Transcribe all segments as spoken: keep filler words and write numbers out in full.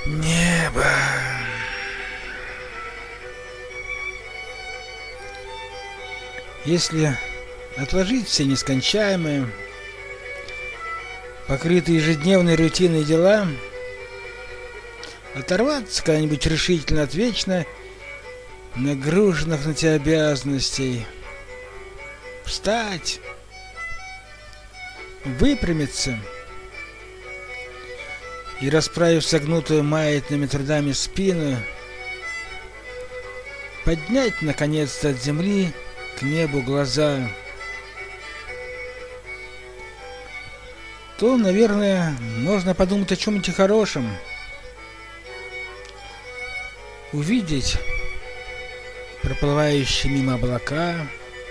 Небо. Если отложить все нескончаемые, покрытые ежедневной рутиной дела, оторваться когда-нибудь решительно от вечно нагруженных на тебя обязанностей, встать, выпрямиться и, расправив согнутую маятными трудами спину, поднять наконец-то от земли к небу глаза, то, наверное, можно подумать о чем-нибудь хорошем. Увидеть проплывающие мимо облака,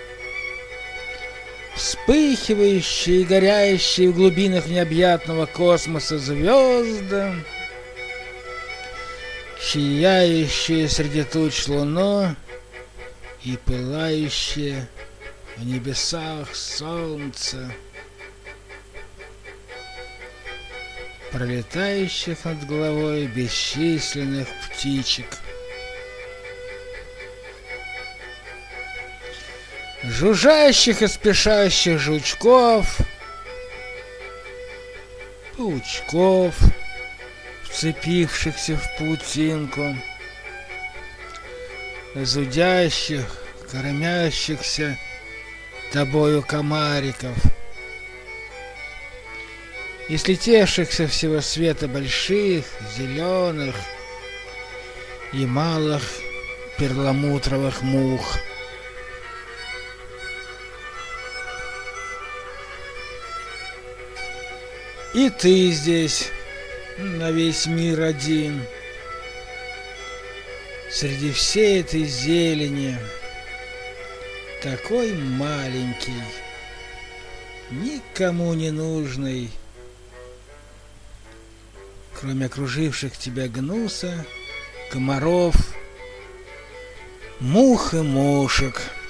вспыхивающие и горящие в глубинах необъятного космоса звезды, сияющие среди туч луну и пылающее в небесах солнце, пролетающих над головой бесчисленных птичек, жужжащих и спешащих жучков, паучков, вцепившихся в паутинку, зудящих, кормящихся тобою комариков, и слетевшихся всего света больших, зеленых и малых перламутровых мух. И ты здесь, на весь мир один, среди всей этой зелени, такой маленький, никому не нужный, кроме окруживших тебя гнуса, комаров, мух и мушек.